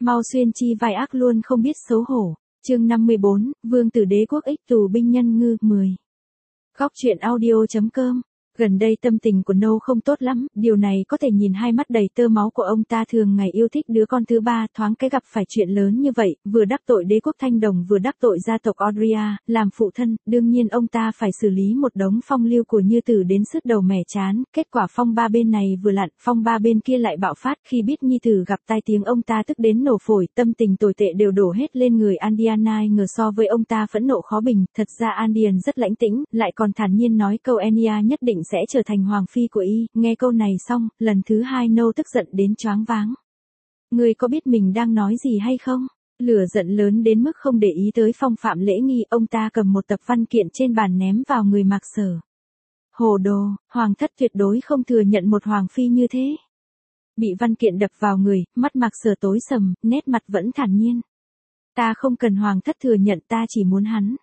Mau xuyên chi vai ác luôn không biết xấu hổ. Chương 54, Vương tử đế quốc ích tù binh nhân ngư 10. Góc truyện audio.com. Gần đây tâm tình của No không tốt lắm, điều này có thể nhìn hai mắt đầy tơ máu của ông ta thường ngày yêu thích đứa con thứ ba, thoáng cái gặp phải chuyện lớn như vậy, vừa đắc tội đế quốc Thanh Đồng vừa đắc tội gia tộc Audria, làm phụ thân, đương nhiên ông ta phải xử lý một đống phong lưu của Như Tử đến sứt đầu mẻ chán, kết quả phong ba bên này vừa lặn, phong ba bên kia lại bạo phát, khi biết Nhi Tử gặp tai tiếng ông ta tức đến nổ phổi, tâm tình tồi tệ đều đổ hết lên người Andian, ai ngờ so với ông ta phẫn nộ khó bình, thật ra Andian rất lãnh tĩnh, lại còn thản nhiên nói câu Enya nhất định sẽ trở thành hoàng phi của y, nghe câu này xong, lần thứ hai No tức giận đến choáng váng. Ngươi có biết mình đang nói gì hay không? Lửa giận lớn đến mức không để ý tới phong phạm lễ nghi, ông ta cầm một tập văn kiện trên bàn ném vào người Mạc Sở. Hồ đồ, hoàng thất tuyệt đối không thừa nhận một hoàng phi như thế. Bị văn kiện đập vào người, mắt Mạc Sở tối sầm, nét mặt vẫn thản nhiên. Ta không cần hoàng thất thừa nhận, ta chỉ muốn hắn.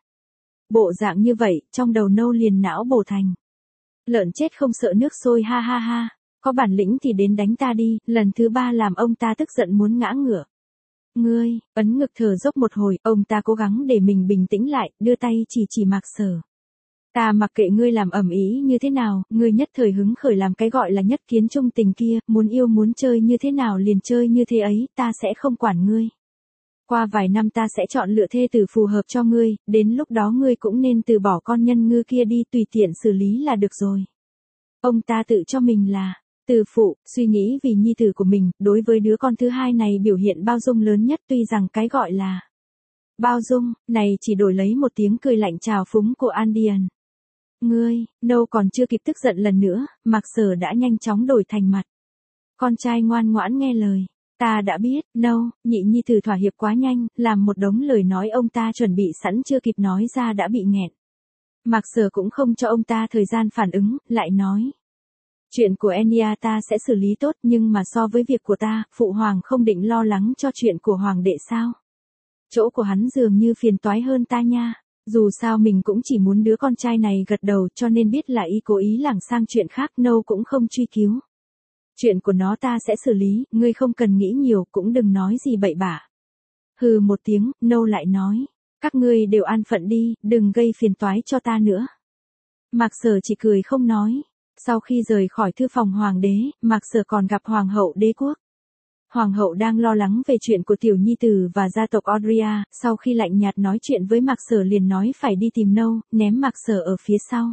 Bộ dạng như vậy, trong đầu No liền não bổ thành. Lợn chết không sợ nước sôi, ha ha ha, có bản lĩnh thì đến đánh ta đi, lần thứ ba làm ông ta tức giận muốn ngã ngửa. Ngươi, ấn ngực thở dốc một hồi, ông ta cố gắng để mình bình tĩnh lại, đưa tay chỉ Mạc Sở. Ta mặc kệ ngươi làm ầm ĩ như thế nào, ngươi nhất thời hứng khởi làm cái gọi là nhất kiến trung tình kia, muốn yêu muốn chơi như thế nào liền chơi như thế ấy, ta sẽ không quản ngươi. Qua vài năm ta sẽ chọn lựa thê tử phù hợp cho ngươi, đến lúc đó ngươi cũng nên từ bỏ con nhân ngư kia đi, tùy tiện xử lý là được rồi. Ông ta tự cho mình là từ phụ, suy nghĩ vì nhi tử của mình, đối với đứa con thứ hai này biểu hiện bao dung lớn nhất, tuy rằng cái gọi là bao dung, này chỉ đổi lấy một tiếng cười lạnh trào phúng của Andian. Ngươi, No còn chưa kịp tức giận lần nữa, Mạc Sở đã nhanh chóng đổi thành mặt. Con trai ngoan ngoãn nghe lời. Ta đã biết, No, nhị nhi tử thỏa hiệp quá nhanh, làm một đống lời nói ông ta chuẩn bị sẵn chưa kịp nói ra đã bị nghẹn. Mạc Sở cũng không cho ông ta thời gian phản ứng, lại nói. Chuyện của Enya ta sẽ xử lý tốt, nhưng mà so với việc của ta, phụ hoàng không định lo lắng cho chuyện của hoàng đệ sao? Chỗ của hắn dường như phiền toái hơn ta nha. Dù sao mình cũng chỉ muốn đứa con trai này gật đầu, cho nên biết là y cố ý lảng sang chuyện khác, No cũng không truy cứu. Chuyện của nó ta sẽ xử lý, ngươi không cần nghĩ nhiều, cũng đừng nói gì bậy bạ. Hừ một tiếng, No lại nói, các ngươi đều an phận đi, đừng gây phiền toái cho ta nữa. Mạc Sở chỉ cười không nói. Sau khi rời khỏi thư phòng hoàng đế, Mạc Sở còn gặp hoàng hậu đế quốc. Hoàng hậu đang lo lắng về chuyện của tiểu nhi tử và gia tộc Audria, sau khi lạnh nhạt nói chuyện với Mạc Sở liền nói phải đi tìm No, ném Mạc Sở ở phía sau.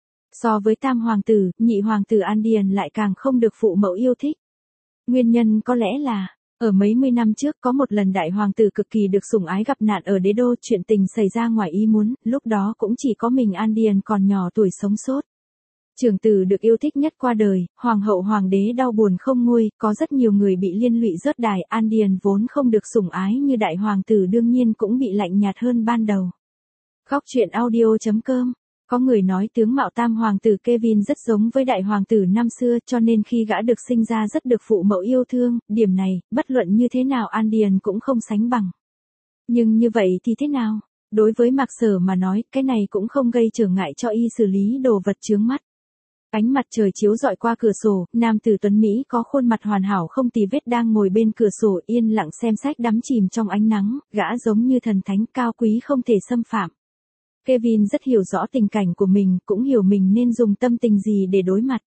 So với tam hoàng tử, nhị hoàng tử Andian lại càng không được phụ mẫu yêu thích. Nguyên nhân có lẽ là, ở mấy mươi năm trước có một lần đại hoàng tử cực kỳ được sủng ái gặp nạn ở đế đô, chuyện tình xảy ra ngoài ý muốn, lúc đó cũng chỉ có mình Andian còn nhỏ tuổi sống sót. Trưởng tử được yêu thích nhất qua đời, hoàng hậu hoàng đế đau buồn không nguôi, có rất nhiều người bị liên lụy rớt đài, Andian vốn không được sủng ái như đại hoàng tử đương nhiên cũng bị lạnh nhạt hơn ban đầu. Góc truyện audio.com. Có người nói tướng mạo tam hoàng tử Kevin rất giống với đại hoàng tử năm xưa, cho nên khi gã được sinh ra rất được phụ mẫu yêu thương, điểm này, bất luận như thế nào Andian cũng không sánh bằng. Nhưng như vậy thì thế nào? Đối với Mạc Sở mà nói, cái này cũng không gây trở ngại cho y xử lý đồ vật chướng mắt. Ánh mặt trời chiếu rọi qua cửa sổ, nam tử tuấn Mỹ có khuôn mặt hoàn hảo không tì vết đang ngồi bên cửa sổ yên lặng xem sách đắm chìm trong ánh nắng, gã giống như thần thánh cao quý không thể xâm phạm. Kevin rất hiểu rõ tình cảnh của mình, cũng hiểu mình nên dùng tâm tình gì để đối mặt.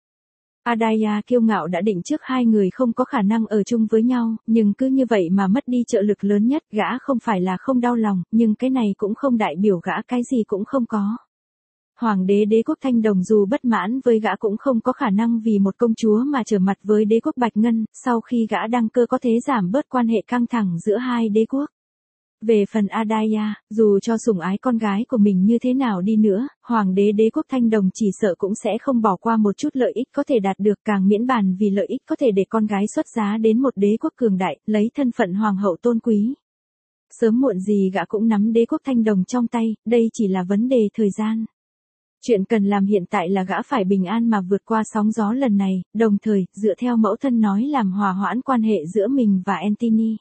Adaya kiêu ngạo đã định trước hai người không có khả năng ở chung với nhau, nhưng cứ như vậy mà mất đi trợ lực lớn nhất, gã không phải là không đau lòng, nhưng cái này cũng không đại biểu gã cái gì cũng không có. Hoàng đế đế quốc Thanh Đồng dù bất mãn với gã cũng không có khả năng vì một công chúa mà trở mặt với đế quốc Bạch Ngân, sau khi gã đăng cơ có thể giảm bớt quan hệ căng thẳng giữa hai đế quốc. Về phần Adaya, dù cho sủng ái con gái của mình như thế nào đi nữa, hoàng đế đế quốc Thanh Đồng chỉ sợ cũng sẽ không bỏ qua một chút lợi ích có thể đạt được, càng miễn bàn vì lợi ích có thể để con gái xuất giá đến một đế quốc cường đại, lấy thân phận hoàng hậu tôn quý. Sớm muộn gì gã cũng nắm đế quốc Thanh Đồng trong tay, đây chỉ là vấn đề thời gian. Chuyện cần làm hiện tại là gã phải bình an mà vượt qua sóng gió lần này, đồng thời, dựa theo mẫu thân nói làm hòa hoãn quan hệ giữa mình và Anthony.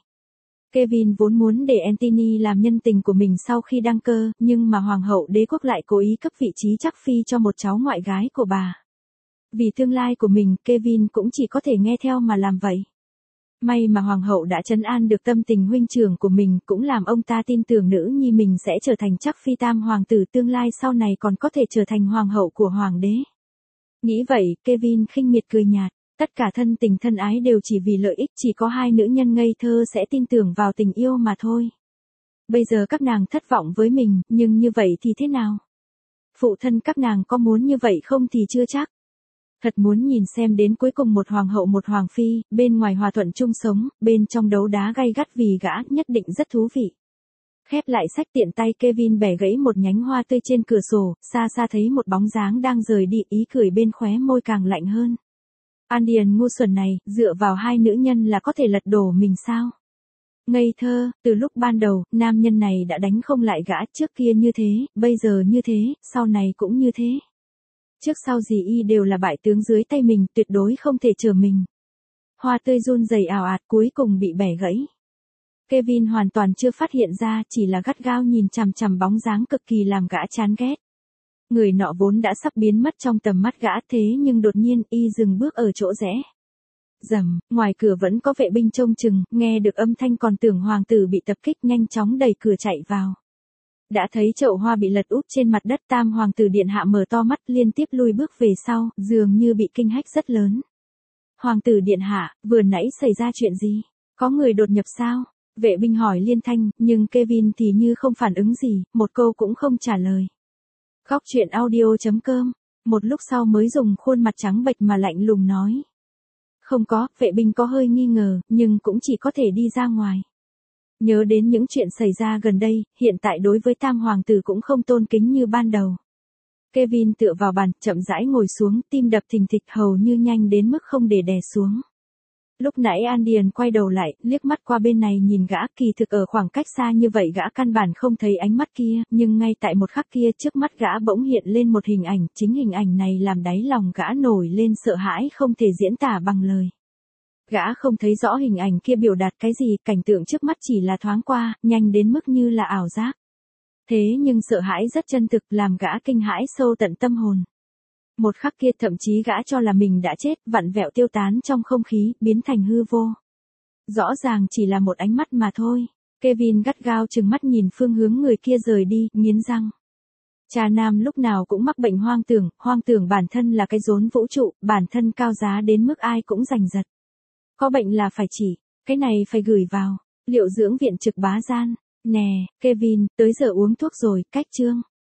Kevin vốn muốn để Anthony làm nhân tình của mình sau khi đăng cơ, nhưng mà hoàng hậu đế quốc lại cố ý cấp vị trí chắc phi cho một cháu ngoại gái của bà. Vì tương lai của mình, Kevin cũng chỉ có thể nghe theo mà làm vậy. May mà hoàng hậu đã trấn an được tâm tình huynh trưởng của mình, cũng làm ông ta tin tưởng nữ nhi mình sẽ trở thành chắc phi tam hoàng tử tương lai sau này còn có thể trở thành hoàng hậu của hoàng đế. Nghĩ vậy, Kevin khinh miệt cười nhạt, tất cả thân tình thân ái đều chỉ vì lợi ích, chỉ có hai nữ nhân ngây thơ sẽ tin tưởng vào tình yêu mà thôi. Bây giờ các nàng thất vọng với mình, nhưng như vậy thì thế nào? Phụ thân các nàng có muốn như vậy không thì chưa chắc. Thật muốn nhìn xem đến cuối cùng một hoàng hậu một hoàng phi, bên ngoài hòa thuận chung sống, bên trong đấu đá gay gắt vì gã, nhất định rất thú vị. Khép lại sách tiện tay Kevin bẻ gãy một nhánh hoa tươi trên cửa sổ, xa xa thấy một bóng dáng đang rời đi, ý cười bên khóe môi càng lạnh hơn. Andian ngu xuẩn này, dựa vào hai nữ nhân là có thể lật đổ mình sao? Ngây thơ, từ lúc ban đầu, nam nhân này đã đánh không lại gã, trước kia như thế, bây giờ như thế, sau này cũng như thế. Trước sau gì y đều là bại tướng dưới tay mình, tuyệt đối không thể trở mình. Hoa tươi run rẩy ào ạt cuối cùng bị bẻ gãy. Kevin hoàn toàn chưa phát hiện ra, chỉ là gắt gao nhìn chằm chằm bóng dáng cực kỳ làm gã chán ghét. Người nọ vốn đã sắp biến mất trong tầm mắt gã, thế nhưng đột nhiên y dừng bước ở chỗ rẽ. Rầm, ngoài cửa vẫn có vệ binh trông chừng, nghe được âm thanh còn tưởng hoàng tử bị tập kích, nhanh chóng đẩy cửa chạy vào. Đã thấy chậu hoa bị lật úp trên mặt đất, tam hoàng tử điện hạ mở to mắt liên tiếp lui bước về sau, dường như bị kinh hách rất lớn. Hoàng tử điện hạ, vừa nãy xảy ra chuyện gì? Có người đột nhập sao? Vệ binh hỏi liên thanh, nhưng Kevin thì như không phản ứng gì, một câu cũng không trả lời. Góc truyện audio.com, một lúc sau mới dùng khuôn mặt trắng bệch mà lạnh lùng nói. Không có, vệ binh có hơi nghi ngờ, nhưng cũng chỉ có thể đi ra ngoài. Nhớ đến những chuyện xảy ra gần đây, hiện tại đối với tam hoàng tử cũng không tôn kính như ban đầu. Kevin tựa vào bàn, chậm rãi ngồi xuống, tim đập thình thịch hầu như nhanh đến mức không để đè xuống. Lúc nãy Andian quay đầu lại, liếc mắt qua bên này nhìn gã, kỳ thực ở khoảng cách xa như vậy gã căn bản không thấy ánh mắt kia, nhưng ngay tại một khắc kia trước mắt gã bỗng hiện lên một hình ảnh, chính hình ảnh này làm đáy lòng gã nổi lên sợ hãi không thể diễn tả bằng lời. Gã không thấy rõ hình ảnh kia biểu đạt cái gì, cảnh tượng trước mắt chỉ là thoáng qua, nhanh đến mức như là ảo giác. Thế nhưng sợ hãi rất chân thực, làm gã kinh hãi sâu tận tâm hồn. Một khắc kia thậm chí gã cho là mình đã chết, vặn vẹo tiêu tán trong không khí, biến thành hư vô. Rõ ràng chỉ là một ánh mắt mà thôi. Kevin gắt gao trừng mắt nhìn phương hướng người kia rời đi, nghiến răng. Cha nam lúc nào cũng mắc bệnh hoang tưởng bản thân là cái rốn vũ trụ, bản thân cao giá đến mức ai cũng giành giật. Có bệnh là phải chỉ, cái này phải gửi vào, liệu dưỡng viện trực bá gian. Nè, Kevin, tới giờ uống thuốc rồi, cách chương.